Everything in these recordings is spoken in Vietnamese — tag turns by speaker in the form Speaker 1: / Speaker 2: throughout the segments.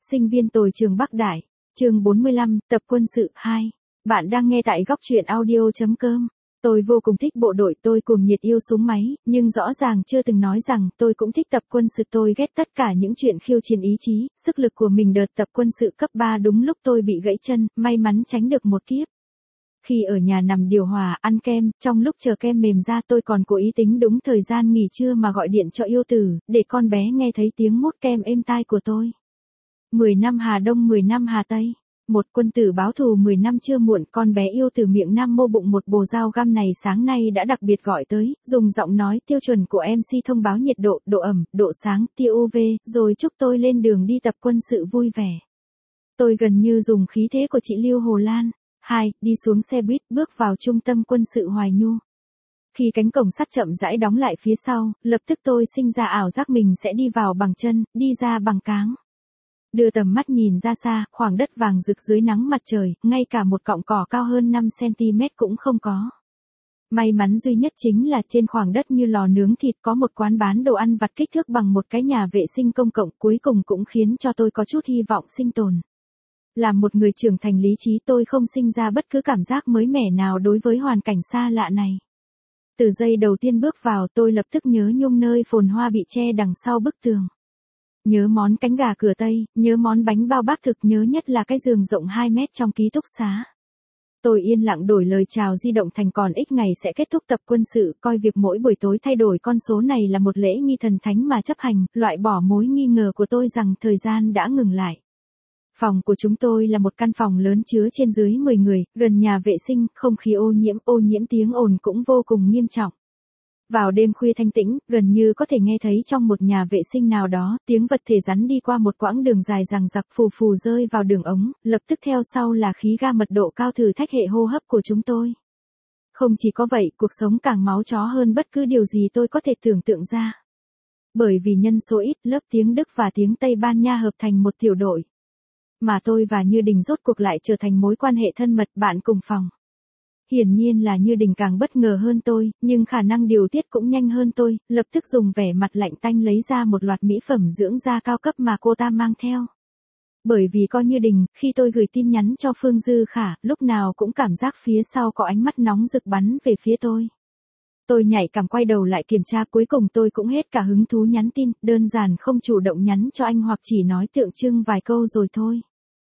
Speaker 1: Sinh viên tồi trường Bắc Đại, chương 45, tập quân sự 2. Bạn đang nghe tại góc truyện audio.com. Tôi vô cùng thích bộ đội, tôi cuồng nhiệt yêu súng máy, nhưng rõ ràng chưa từng nói rằng tôi cũng thích tập quân sự. Tôi ghét tất cả những chuyện khiêu chiến ý chí, sức lực của mình. Đợt tập quân sự cấp 3 đúng lúc tôi bị gãy chân, may mắn tránh được một kiếp. Khi ở nhà nằm điều hòa, ăn kem, trong lúc chờ kem mềm ra tôi còn cố ý tính đúng thời gian nghỉ trưa mà gọi điện cho yêu tử, để con bé nghe thấy tiếng mút kem êm tai của tôi. 10 năm Hà Đông 10 năm Hà Tây. Một quân tử báo thù 10 năm chưa muộn. Con bé yêu từ miệng Nam Mô bụng một bồ dao găm này sáng nay đã đặc biệt gọi tới, dùng giọng nói tiêu chuẩn của MC thông báo nhiệt độ, độ ẩm, độ sáng, tia UV, rồi chúc tôi lên đường đi tập quân sự vui vẻ. Tôi gần như dùng khí thế của chị Lưu Hồ Lan. Đi xuống xe buýt, bước vào trung tâm quân sự Hoài Nhu. Khi cánh cổng sắt chậm rãi đóng lại phía sau, lập tức tôi sinh ra ảo giác mình sẽ đi vào bằng chân, đi ra bằng cáng. Đưa tầm mắt nhìn ra xa, khoảng đất vàng rực dưới nắng mặt trời, ngay cả một cọng cỏ cao hơn 5 cm cũng không có. May mắn duy nhất chính là trên khoảng đất như lò nướng thịt có một quán bán đồ ăn vặt kích thước bằng một cái nhà vệ sinh công cộng, cuối cùng cũng khiến cho tôi có chút hy vọng sinh tồn. Là một người trưởng thành lý trí, tôi không sinh ra bất cứ cảm giác mới mẻ nào đối với hoàn cảnh xa lạ này. Từ giây đầu tiên bước vào tôi lập tức nhớ nhung nơi phồn hoa bị che đằng sau bức tường. Nhớ món cánh gà cửa Tây, nhớ món bánh bao bác thực, nhớ nhất là cái giường rộng 2 mét trong ký túc xá. Tôi yên lặng đổi lời chào di động thành còn ít ngày sẽ kết thúc tập quân sự, coi việc mỗi buổi tối thay đổi con số này là một lễ nghi thần thánh mà chấp hành, loại bỏ mối nghi ngờ của tôi rằng thời gian đã ngừng lại. Phòng của chúng tôi là một căn phòng lớn chứa trên dưới 10 người, gần nhà vệ sinh, không khí ô nhiễm tiếng ồn cũng vô cùng nghiêm trọng. Vào đêm khuya thanh tĩnh, gần như có thể nghe thấy trong một nhà vệ sinh nào đó, tiếng vật thể rắn đi qua một quãng đường dài dằng dặc phù phù rơi vào đường ống, lập tức theo sau là khí ga mật độ cao thử thách hệ hô hấp của chúng tôi. Không chỉ có vậy, cuộc sống càng máu chó hơn bất cứ điều gì tôi có thể tưởng tượng ra. Bởi vì nhân số ít, lớp tiếng Đức và tiếng Tây Ban Nha hợp thành một tiểu đội. Mà tôi và Như Đình rốt cuộc lại trở thành mối quan hệ thân mật, bạn cùng phòng. Hiển nhiên là Như Đình càng bất ngờ hơn tôi, nhưng khả năng điều tiết cũng nhanh hơn tôi, lập tức dùng vẻ mặt lạnh tanh lấy ra một loạt mỹ phẩm dưỡng da cao cấp mà cô ta mang theo. Bởi vì coi Như Đình, khi tôi gửi tin nhắn cho Phương Dư Khả, lúc nào cũng cảm giác phía sau có ánh mắt nóng rực bắn về phía tôi. Tôi nhạy cảm quay đầu lại kiểm tra, cuối cùng tôi cũng hết cả hứng thú nhắn tin, đơn giản không chủ động nhắn cho anh hoặc chỉ nói tượng trưng vài câu rồi thôi.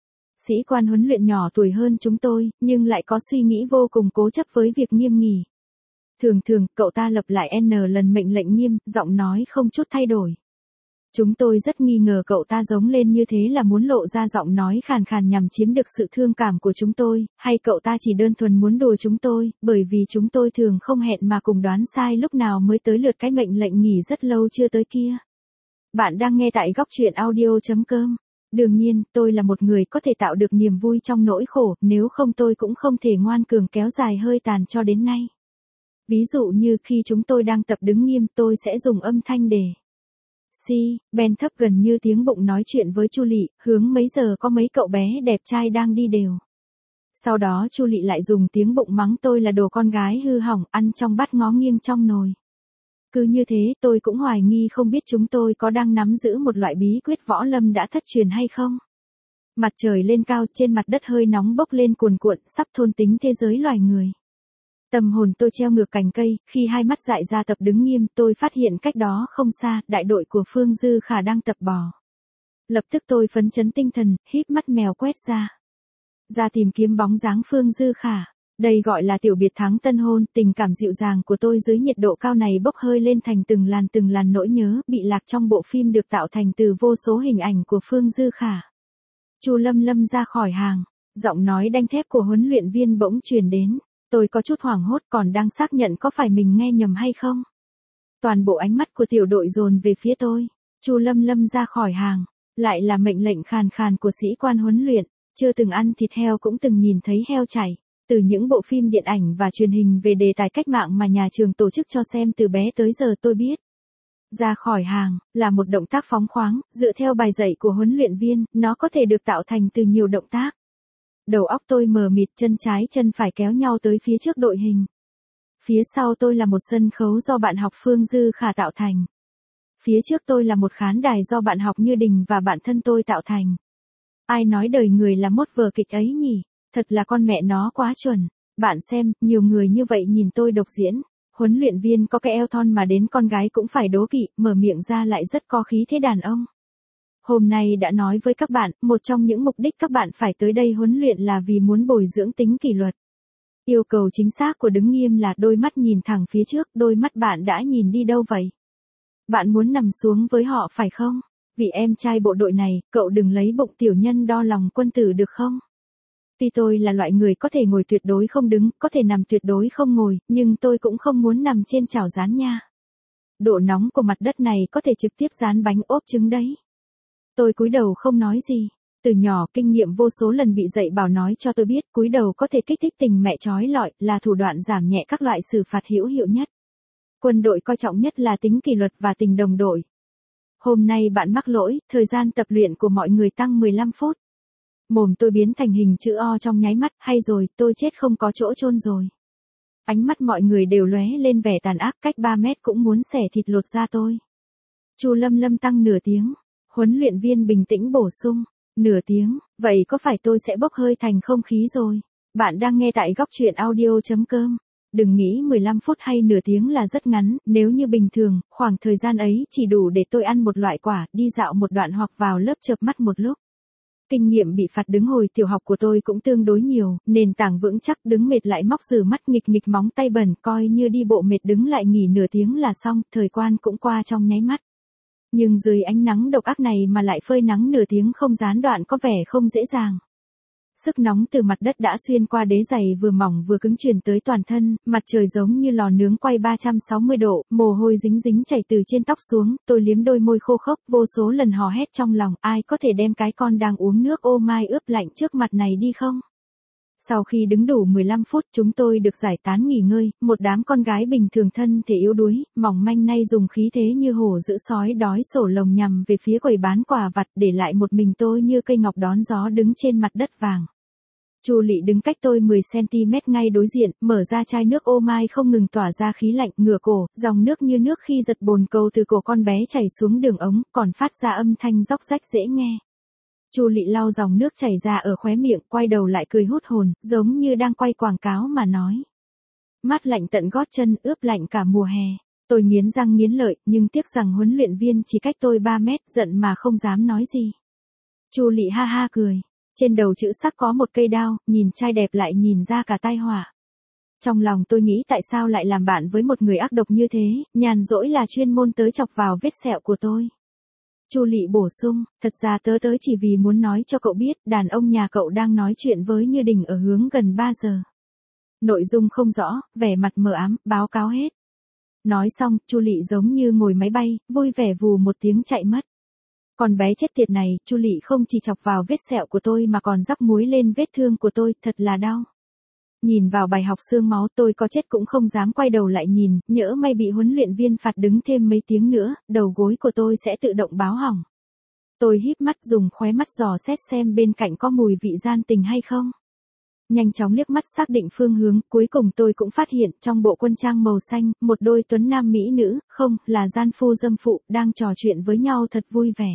Speaker 1: Sĩ quan huấn luyện nhỏ tuổi hơn chúng tôi, nhưng lại có suy nghĩ vô cùng cố chấp với việc nghiêm nghỉ. Thường thường, cậu ta lặp lại N lần mệnh lệnh nghiêm, giọng nói không chút thay đổi. Chúng tôi rất nghi ngờ cậu ta giống lên như thế là muốn lộ ra giọng nói khàn khàn nhằm chiếm được sự thương cảm của chúng tôi, hay cậu ta chỉ đơn thuần muốn đùa chúng tôi, bởi vì chúng tôi thường không hẹn mà cùng đoán sai lúc nào mới tới lượt cái mệnh lệnh nghỉ rất lâu chưa tới kia. Bạn đang nghe tại góc truyện audio.com. Đương nhiên, tôi là một người có thể tạo được niềm vui trong nỗi khổ, nếu không tôi cũng không thể ngoan cường kéo dài hơi tàn cho đến nay. Ví dụ như khi chúng tôi đang tập đứng nghiêm, tôi sẽ dùng âm thanh để Ben thấp gần như tiếng bụng nói chuyện với Chu Lị, hướng mấy giờ có mấy cậu bé đẹp trai đang đi đều. Sau đó Chu Lị lại dùng tiếng bụng mắng tôi là đồ con gái hư hỏng, ăn trong bát ngó nghiêng trong nồi. Cứ như thế, tôi cũng hoài nghi không biết chúng tôi có đang nắm giữ một loại bí quyết võ lâm đã thất truyền hay không. Mặt trời lên cao, trên mặt đất hơi nóng bốc lên cuồn cuộn, sắp thôn tính thế giới loài người. Tâm hồn tôi treo ngược cành cây, khi hai mắt dại ra tập đứng nghiêm, tôi phát hiện cách đó không xa, đại đội của Phương Dư Khả đang tập bò. Lập tức tôi phấn chấn tinh thần, híp mắt mèo quét ra tìm kiếm bóng dáng Phương Dư Khả. Đây gọi là tiểu biệt thắng tân hôn, tình cảm dịu dàng của tôi dưới nhiệt độ cao này bốc hơi lên thành từng làn nỗi nhớ bị lạc trong bộ phim được tạo thành từ vô số hình ảnh của Phương Dư Khả. Chu Lâm Lâm ra khỏi hàng, giọng nói đanh thép của huấn luyện viên bỗng truyền đến, tôi có chút hoảng hốt còn đang xác nhận có phải mình nghe nhầm hay không. Toàn bộ ánh mắt của tiểu đội dồn về phía tôi, Chu Lâm Lâm ra khỏi hàng, lại là mệnh lệnh khàn khàn của sĩ quan huấn luyện, chưa từng ăn thịt heo cũng từng nhìn thấy heo chảy. Từ những bộ phim điện ảnh và truyền hình về đề tài cách mạng mà nhà trường tổ chức cho xem từ bé tới giờ tôi biết. Ra khỏi hàng, là một động tác phóng khoáng, dựa theo bài dạy của huấn luyện viên, nó có thể được tạo thành từ nhiều động tác. Đầu óc tôi mờ mịt, chân trái chân phải kéo nhau tới phía trước đội hình. Phía sau tôi là một sân khấu do bạn học Phương Dư Khả tạo thành. Phía trước tôi là một khán đài do bạn học Như Đình và bạn thân tôi tạo thành. Ai nói đời người là một vở kịch ấy nhỉ? Thật là con mẹ nó quá chuẩn. Bạn xem, nhiều người như vậy nhìn tôi độc diễn. Huấn luyện viên có cái eo thon mà đến con gái cũng phải đố kỵ, mở miệng ra lại rất có khí thế đàn ông. Hôm nay đã nói với các bạn, một trong những mục đích các bạn phải tới đây huấn luyện là vì muốn bồi dưỡng tính kỷ luật. Yêu cầu chính xác của đứng nghiêm là đôi mắt nhìn thẳng phía trước, đôi mắt bạn đã nhìn đi đâu vậy? Bạn muốn nằm xuống với họ phải không? Vì em trai bộ đội này, cậu đừng lấy bụng tiểu nhân đo lòng quân tử được không? Tuy tôi là loại người có thể ngồi tuyệt đối không đứng, có thể nằm tuyệt đối không ngồi, nhưng tôi cũng không muốn nằm trên chảo rán nha. Độ nóng của mặt đất này có thể trực tiếp rán bánh ốp trứng đấy. Tôi cúi đầu không nói gì. Từ nhỏ kinh nghiệm vô số lần bị dạy bảo nói cho tôi biết cúi đầu có thể kích thích tình mẹ trói lọi là thủ đoạn giảm nhẹ các loại xử phạt hữu hiệu nhất. Quân đội coi trọng nhất là tính kỷ luật và tình đồng đội. Hôm nay bạn mắc lỗi, thời gian tập luyện của mọi người tăng 15 phút. Mồm tôi biến thành hình chữ O trong nháy mắt, hay rồi, tôi chết không có chỗ chôn rồi. Ánh mắt mọi người đều lóe lên vẻ tàn ác, cách 3 mét cũng muốn xẻ thịt lột da tôi. Chu Lâm Lâm tăng nửa tiếng. Huấn luyện viên bình tĩnh bổ sung. Nửa tiếng, vậy có phải tôi sẽ bốc hơi thành không khí rồi? Bạn đang nghe tại góc truyện audio.com. Đừng nghĩ 15 phút hay nửa tiếng là rất ngắn, nếu như bình thường, khoảng thời gian ấy chỉ đủ để tôi ăn một loại quả, đi dạo một đoạn hoặc vào lớp chợp mắt một lúc. Kinh nghiệm bị phạt đứng hồi tiểu học của tôi cũng tương đối nhiều, nền tảng vững chắc, đứng mệt lại móc rử mắt nghịch nghịch móng tay bẩn, coi như đi bộ mệt đứng lại nghỉ nửa tiếng là xong, thời quan cũng qua trong nháy mắt. Nhưng dưới ánh nắng độc ác này mà lại phơi nắng nửa tiếng không gián đoạn có vẻ không dễ dàng. Sức nóng từ mặt đất đã xuyên qua đế giày vừa mỏng vừa cứng truyền tới toàn thân, mặt trời giống như lò nướng quay 360 độ, mồ hôi dính dính chảy từ trên tóc xuống, tôi liếm đôi môi khô khốc, vô số lần hò hét trong lòng, ai có thể đem cái con đang uống nước ô mai ướp lạnh trước mặt này đi không? Sau khi đứng đủ 15 phút chúng tôi được giải tán nghỉ ngơi, một đám con gái bình thường thân thể yếu đuối, mỏng manh nay dùng khí thế như hổ giữ sói đói sổ lồng nhằm về phía quầy bán quà vặt để lại một mình tôi như cây ngọc đón gió đứng trên mặt đất vàng. Chu Lị đứng cách tôi 10cm ngay đối diện, mở ra chai nước ô mai không ngừng tỏa ra khí lạnh, ngửa cổ, dòng nước như nước khi giật bồn cầu từ cổ con bé chảy xuống đường ống, còn phát ra âm thanh róc rách dễ nghe. Chu Lị lau dòng nước chảy ra ở khóe miệng, quay đầu lại cười hút hồn, giống như đang quay quảng cáo mà nói. Mát lạnh tận gót chân, ướp lạnh cả mùa hè. Tôi nghiến răng nghiến lợi, nhưng tiếc rằng huấn luyện viên chỉ cách tôi 3 mét, giận mà không dám nói gì. Chu Lị ha ha cười. Trên đầu chữ sắc có một cây đao, nhìn trai đẹp lại nhìn ra cả tai họa. Trong lòng tôi nghĩ tại sao lại làm bạn với một người ác độc như thế, nhàn rỗi là chuyên môn tới chọc vào vết sẹo của tôi. Chu Lị bổ sung, thật ra tớ tới chỉ vì muốn nói cho cậu biết, đàn ông nhà cậu đang nói chuyện với Như Đình ở hướng gần 3 giờ. Nội dung không rõ, vẻ mặt mờ ám, báo cáo hết. Nói xong, Chu Lị giống như ngồi máy bay, vui vẻ vù một tiếng chạy mất. Con bé chết tiệt này, Chu Lị không chỉ chọc vào vết sẹo của tôi mà còn rắc muối lên vết thương của tôi, thật là đau. Nhìn vào bài học xương máu tôi có chết cũng không dám quay đầu lại nhìn, nhỡ may bị huấn luyện viên phạt đứng thêm mấy tiếng nữa, đầu gối của tôi sẽ tự động báo hỏng. Tôi híp mắt dùng khóe mắt dò xét xem bên cạnh có mùi vị gian tình hay không. Nhanh chóng liếc mắt xác định phương hướng, cuối cùng tôi cũng phát hiện trong bộ quân trang màu xanh, một đôi tuấn nam mỹ nữ, không, là gian phu dâm phụ, đang trò chuyện với nhau thật vui vẻ.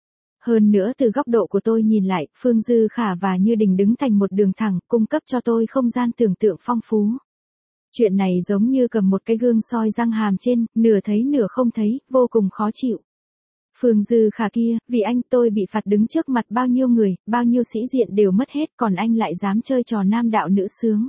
Speaker 1: Hơn nữa từ góc độ của tôi nhìn lại, Phương Dư Khả và Như Đình đứng thành một đường thẳng, cung cấp cho tôi không gian tưởng tượng phong phú. Chuyện này giống như cầm một cái gương soi răng hàm trên, nửa thấy nửa không thấy, vô cùng khó chịu. Phương Dư Khả kia, vì anh tôi bị phạt đứng trước mặt bao nhiêu người, bao nhiêu sĩ diện đều mất hết, còn anh lại dám chơi trò nam đạo nữ sướng.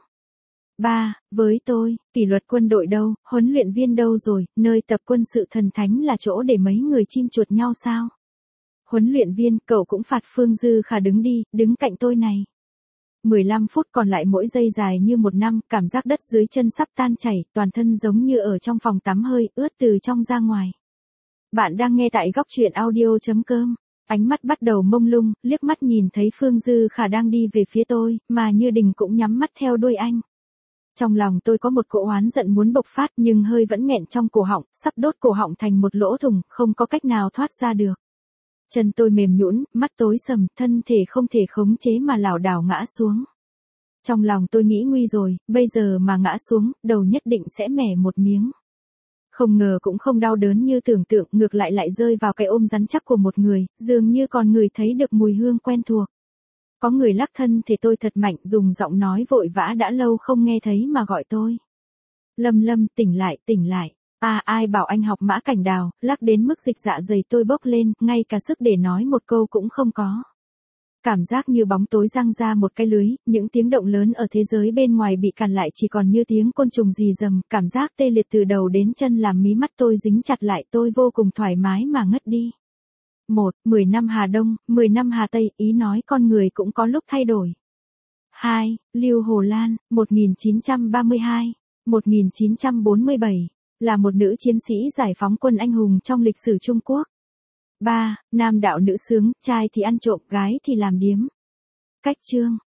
Speaker 1: Với tôi, kỷ luật quân đội đâu, huấn luyện viên đâu rồi, nơi tập quân sự thần thánh là chỗ để mấy người chim chuột nhau sao? Huấn luyện viên, cậu cũng phạt Phương Dư Khả đứng đi, đứng cạnh tôi này. 15 phút còn lại mỗi giây dài như một năm, cảm giác đất dưới chân sắp tan chảy, toàn thân giống như ở trong phòng tắm hơi, ướt từ trong ra ngoài. Bạn đang nghe tại góc truyện audio.com. Ánh mắt bắt đầu mông lung, liếc mắt nhìn thấy Phương Dư Khả đang đi về phía tôi, mà Như Đình cũng nhắm mắt theo đuôi anh. Trong lòng tôi có một cỗ oán giận muốn bộc phát nhưng hơi vẫn nghẹn trong cổ họng, sắp đốt cổ họng thành một lỗ thủng, không có cách nào thoát ra được. Chân tôi mềm nhũn, mắt tối sầm, thân thể không thể khống chế mà lảo đảo ngã xuống. Trong lòng tôi nghĩ nguy rồi, bây giờ mà ngã xuống, đầu nhất định sẽ mẻ một miếng. Không ngờ cũng không đau đớn như tưởng tượng, ngược lại rơi vào cái ôm rắn chắc của một người, dường như còn ngửi thấy được mùi hương quen thuộc. Có người lắc thân thể tôi thật mạnh, dùng giọng nói vội vã đã lâu không nghe thấy mà gọi tôi. Lâm Lâm, tỉnh lại, tỉnh lại. À, ai bảo anh học Mã Cảnh Đào, lắc đến mức dịch dạ dày tôi bốc lên, ngay cả sức để nói một câu cũng không có. Cảm giác như bóng tối giăng ra một cái lưới, những tiếng động lớn ở thế giới bên ngoài bị cản lại chỉ còn như tiếng côn trùng rì rầm, cảm giác tê liệt từ đầu đến chân làm mí mắt tôi dính chặt lại, tôi vô cùng thoải mái mà ngất đi. 10 năm Hà Đông, 10 năm Hà Tây, ý nói con người cũng có lúc thay đổi. 2. Lưu Hồ Lan, 1932, 1947, là một nữ chiến sĩ giải phóng quân anh hùng trong lịch sử Trung Quốc. 3. Nam đạo nữ sướng, trai thì ăn trộm, gái thì làm điếm. Cách chương